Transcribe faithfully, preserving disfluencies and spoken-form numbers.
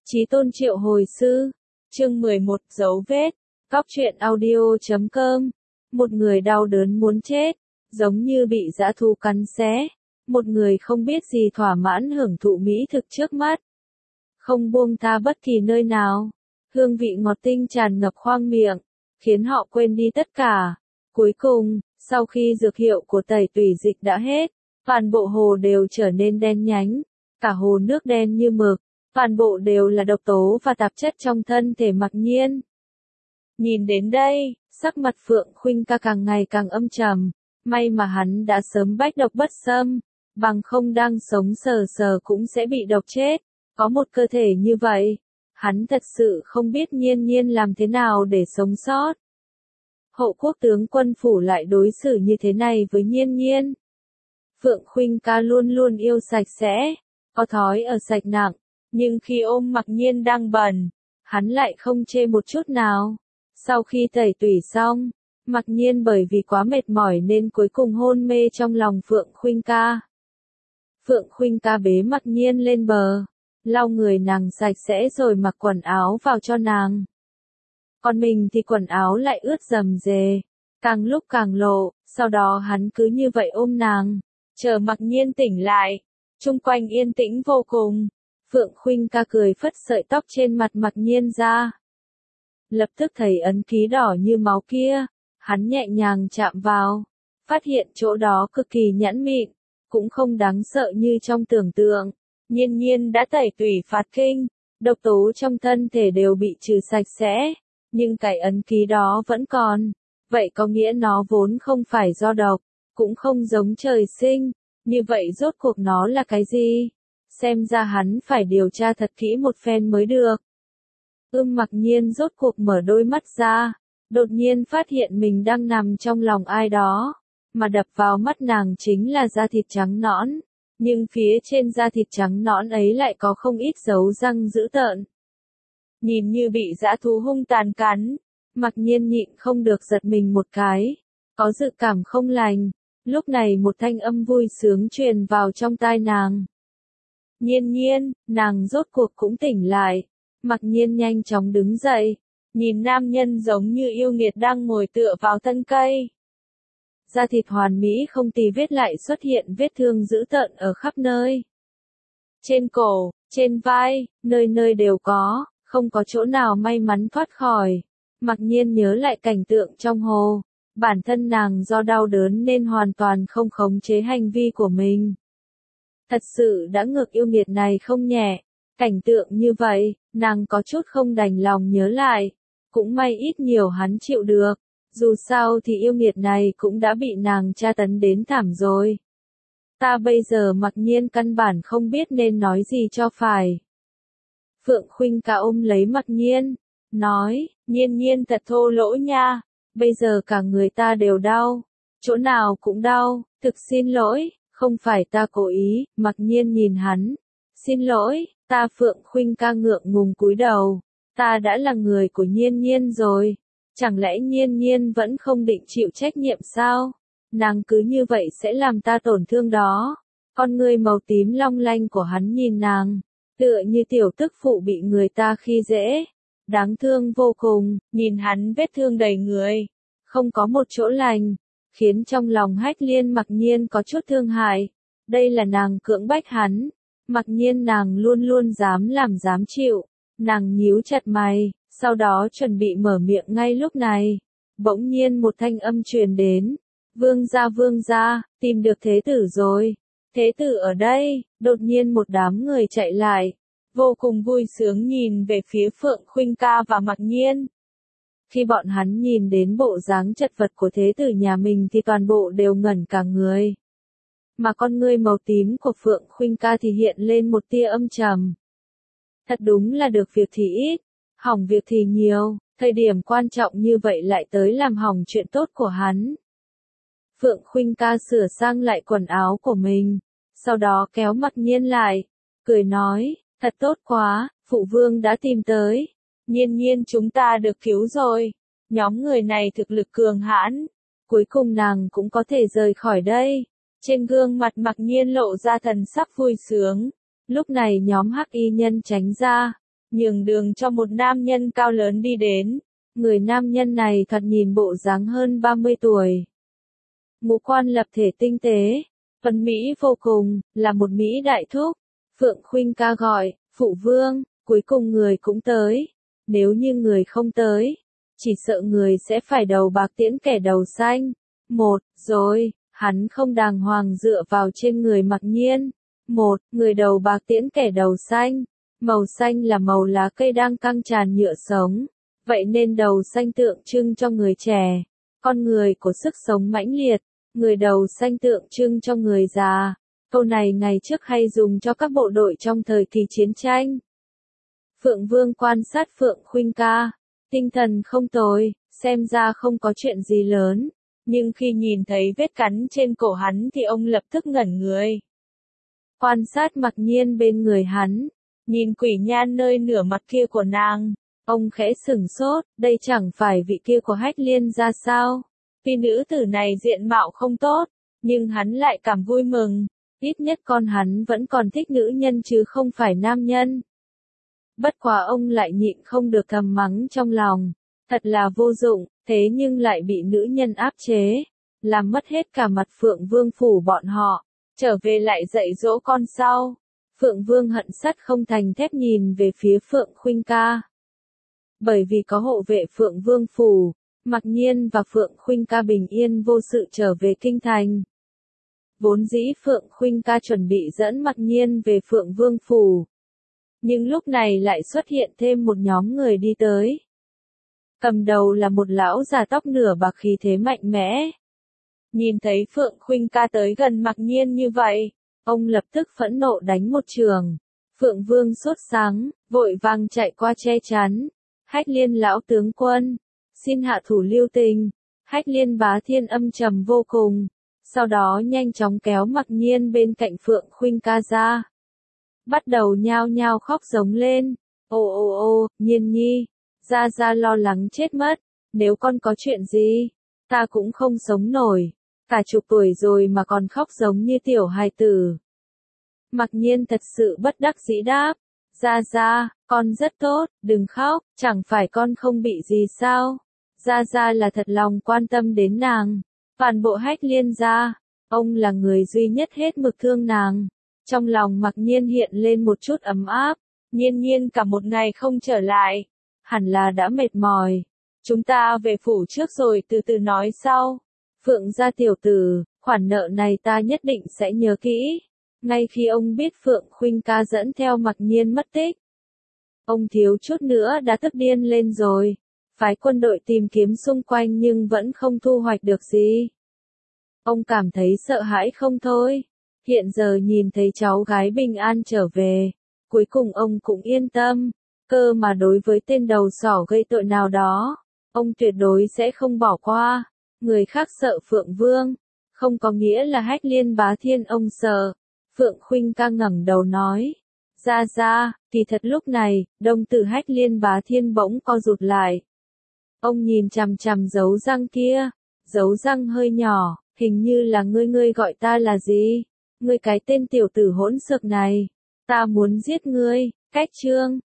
Chí Tôn triệu hồi sư, chương mười một, dấu vết, Cóc truyện audio chấm com. Một người đau đớn muốn chết, giống như bị dã thú cắn xé. Một người không biết gì thỏa mãn hưởng thụ mỹ thực trước mắt. Không buông tha bất kỳ nơi nào. Hương vị ngọt tinh tràn ngập khoang miệng, khiến họ quên đi tất cả. Cuối cùng, sau khi dược hiệu của tẩy tủy dịch đã hết, toàn bộ hồ đều trở nên đen nhánh. Cả hồ nước đen như mực. Toàn bộ đều là độc tố và tạp chất trong thân thể Mặc Nhiên. Nhìn đến đây, sắc mặt Phượng Khuynh ca càng ngày càng âm trầm. May mà hắn đã sớm bách độc bất xâm, bằng không đang sống sờ sờ cũng sẽ bị độc chết. Có một cơ thể như vậy, hắn thật sự không biết Nhiên Nhiên làm thế nào để sống sót. Hậu quốc tướng quân phủ lại đối xử như thế này với Nhiên Nhiên. Phượng Khuynh ca luôn luôn yêu sạch sẽ, có thói ở sạch nặng. Nhưng khi ôm Mặc Nhiên đang bần, hắn lại không chê một chút nào. Sau khi tẩy tủy xong, Mặc Nhiên bởi vì quá mệt mỏi nên cuối cùng hôn mê trong lòng Phượng Khuynh ca. Phượng Khuynh ca bế Mặc Nhiên lên bờ, lau người nàng sạch sẽ rồi mặc quần áo vào cho nàng. Còn mình thì quần áo lại ướt rầm rề, càng lúc càng lộ, sau đó hắn cứ như vậy ôm nàng, chờ Mặc Nhiên tỉnh lại. Chung quanh yên tĩnh vô cùng. Phượng Khuynh ca cười phất sợi tóc trên mặt Mặc Nhiên ra. Lập tức thấy ấn ký đỏ như máu kia, hắn nhẹ nhàng chạm vào, phát hiện chỗ đó cực kỳ nhẵn mịn, cũng không đáng sợ như trong tưởng tượng. Nhiên Nhiên đã tẩy tủy phạt kinh, độc tố trong thân thể đều bị trừ sạch sẽ, nhưng cái ấn ký đó vẫn còn, vậy có nghĩa nó vốn không phải do độc, cũng không giống trời sinh, như vậy rốt cuộc nó là cái gì? Xem ra hắn phải điều tra thật kỹ một phen mới được. Ưm Mặc Nhiên rốt cuộc mở đôi mắt ra, đột nhiên phát hiện mình đang nằm trong lòng ai đó, mà đập vào mắt nàng chính là da thịt trắng nõn, nhưng phía trên da thịt trắng nõn ấy lại có không ít dấu răng dữ tợn. Nhìn như bị dã thú hung tàn cắn, Mặc Nhiên nhịn không được giật mình một cái, có dự cảm không lành. Lúc này một thanh âm vui sướng truyền vào trong tai nàng. Nhiên Nhiên, nàng rốt cuộc cũng tỉnh lại. Mặc Nhiên nhanh chóng đứng dậy, nhìn nam nhân giống như yêu nghiệt đang ngồi tựa vào thân cây. Da thịt hoàn mỹ không tì vết lại xuất hiện vết thương dữ tợn ở khắp nơi. Trên cổ, trên vai, nơi nơi đều có, không có chỗ nào may mắn thoát khỏi. Mặc Nhiên nhớ lại cảnh tượng trong hồ, bản thân nàng do đau đớn nên hoàn toàn không khống chế hành vi của mình. Thật sự đã ngược yêu nghiệt này không nhẹ, cảnh tượng như vậy, nàng có chút không đành lòng nhớ lại, cũng may ít nhiều hắn chịu được, dù sao thì yêu nghiệt này cũng đã bị nàng tra tấn đến thảm rồi. Ta bây giờ Mặc Nhiên căn bản không biết nên nói gì cho phải. Phượng Khuynh ca ôm lấy Mặc Nhiên, nói, Nhiên Nhiên thật thô lỗ nha, bây giờ cả người ta đều đau, chỗ nào cũng đau, thực xin lỗi. Không phải ta cố ý. Mặc Nhiên nhìn hắn. Xin lỗi, ta Phượng Khuynh ca ngượng ngùng cúi đầu. Ta đã là người của Nhiên Nhiên rồi. Chẳng lẽ Nhiên Nhiên vẫn không định chịu trách nhiệm sao? Nàng cứ như vậy sẽ làm ta tổn thương đó. Con người màu tím long lanh của hắn nhìn nàng, tựa như tiểu tức phụ bị người ta khi dễ. Đáng thương vô cùng, nhìn hắn vết thương đầy người, không có một chỗ lành. Khiến trong lòng Hách Liên Mặc Nhiên có chút thương hại. Đây là nàng cưỡng bách hắn. Mặc Nhiên nàng luôn luôn dám làm dám chịu. Nàng nhíu chặt mày, sau đó chuẩn bị mở miệng ngay lúc này. Bỗng nhiên một thanh âm truyền đến. Vương gia vương gia, tìm được thế tử rồi. Thế tử ở đây, đột nhiên một đám người chạy lại. Vô cùng vui sướng nhìn về phía Phượng Khuynh ca và Mặc Nhiên. Khi bọn hắn nhìn đến bộ dáng chật vật của thế tử nhà mình thì toàn bộ đều ngẩn cả người. Mà con ngươi màu tím của Phượng Khuynh ca thì hiện lên một tia âm trầm. Thật đúng là được việc thì ít, hỏng việc thì nhiều, thời điểm quan trọng như vậy lại tới làm hỏng chuyện tốt của hắn. Phượng Khuynh ca sửa sang lại quần áo của mình, sau đó kéo Mặc Nhiên lại, cười nói, thật tốt quá, phụ vương đã tìm tới. Nhiên Nhiên chúng ta được cứu rồi. Nhóm người này thực lực cường hãn. Cuối cùng nàng cũng có thể rời khỏi đây. Trên gương mặt Mặc Nhiên lộ ra thần sắc vui sướng. Lúc này nhóm hắc y nhân tránh ra. nhường đường cho một nam nhân cao lớn đi đến. Người nam nhân này thoạt nhìn bộ dáng hơn ba mươi tuổi. Ngũ quan lập thể tinh tế, tuấn mỹ vô cùng, là một Mỹ đại thúc. Phượng Khuynh ca gọi, phụ vương, cuối cùng người cũng tới. Nếu như người không tới, chỉ sợ người sẽ phải đầu bạc tiễn kẻ đầu xanh. Một, rồi, hắn không đàng hoàng dựa vào trên người Mặc Nhiên. Một, người đầu bạc tiễn kẻ đầu xanh. Màu xanh là màu lá cây đang căng tràn nhựa sống. Vậy nên đầu xanh tượng trưng cho người trẻ, con người có sức sống mãnh liệt. Người đầu xanh tượng trưng cho người già. Câu này ngày trước hay dùng cho các bộ đội trong thời kỳ chiến tranh. Phượng Vương quan sát Phượng Khuynh ca, tinh thần không tồi, xem ra không có chuyện gì lớn, nhưng khi nhìn thấy vết cắn trên cổ hắn thì ông lập tức ngẩn người. Quan sát Mặc Nhiên bên người hắn, nhìn quỷ nhan nơi nửa mặt kia của nàng, ông khẽ sửng sốt, đây chẳng phải vị kia của Hách Liên ra sao? Tuy nữ tử này diện mạo không tốt, nhưng hắn lại cảm vui mừng, ít nhất con hắn vẫn còn thích nữ nhân chứ không phải nam nhân. Bất quá ông lại nhịn không được thầm mắng trong lòng, thật là vô dụng, thế nhưng lại bị nữ nhân áp chế, làm mất hết cả mặt Phượng Vương phủ bọn họ, trở về lại dạy dỗ con sau. Phượng Vương hận sắt không thành thép nhìn về phía Phượng Khuynh ca. Bởi vì có hộ vệ Phượng Vương phủ, Mặc Nhiên và Phượng Khuynh ca bình yên vô sự trở về kinh thành. Vốn dĩ Phượng Khuynh ca chuẩn bị dẫn Mặc Nhiên về Phượng Vương phủ. Nhưng lúc này lại xuất hiện thêm một nhóm người đi tới. Cầm đầu là một lão già tóc nửa bạc khí thế mạnh mẽ. Nhìn thấy Phượng Khuynh ca tới gần Mặc Nhiên như vậy, ông lập tức phẫn nộ đánh một trường. Phượng Vương sốt sáng, vội vàng chạy qua che chắn. Hách Liên lão tướng quân, xin hạ thủ lưu tình. Hách Liên bá thiên âm trầm vô cùng, sau đó nhanh chóng kéo Mặc Nhiên bên cạnh Phượng Khuynh ca ra. Bắt đầu nhao nhao khóc giống lên. Ô ô ô, Nhiên nhi, Gia Gia lo lắng chết mất, nếu con có chuyện gì, ta cũng không sống nổi, cả chục tuổi rồi mà còn khóc giống như tiểu hài tử. Mặc Nhiên thật sự bất đắc dĩ đáp, Gia Gia, con rất tốt, đừng khóc, chẳng phải con không bị gì sao. Gia Gia là thật lòng quan tâm đến nàng, toàn bộ Hách Liên gia, ông là người duy nhất hết mực thương nàng. Trong lòng Mặc Nhiên hiện lên một chút ấm áp, Nhiên Nhiên cả một ngày không trở lại, hẳn là đã mệt mỏi. Chúng ta về phủ trước rồi từ từ nói sau. Phượng gia tiểu tử, khoản nợ này ta nhất định sẽ nhớ kỹ. Ngay khi ông biết Phượng Khuynh ca dẫn theo Mặc Nhiên mất tích, ông thiếu chút nữa đã tức điên lên rồi. Phái quân đội tìm kiếm xung quanh nhưng vẫn không thu hoạch được gì. Ông cảm thấy sợ hãi không thôi. Hiện giờ nhìn thấy cháu gái bình an trở về, cuối cùng ông cũng yên tâm, cơ mà đối với tên đầu sỏ gây tội nào đó, ông tuyệt đối sẽ không bỏ qua. Người khác sợ Phượng Vương, không có nghĩa là Hách Liên bá thiên ông sợ. Phượng Khuynh ca ngẩng đầu nói, Gia Gia, kỳ thật lúc này, đồng tử Hách Liên bá thiên bỗng co rụt lại. Ông nhìn chằm chằm dấu răng kia, dấu răng hơi nhỏ, hình như là ngươi ngươi gọi ta là gì? Ngươi cái tên tiểu tử hỗn xược này, ta muốn giết ngươi. Cách chương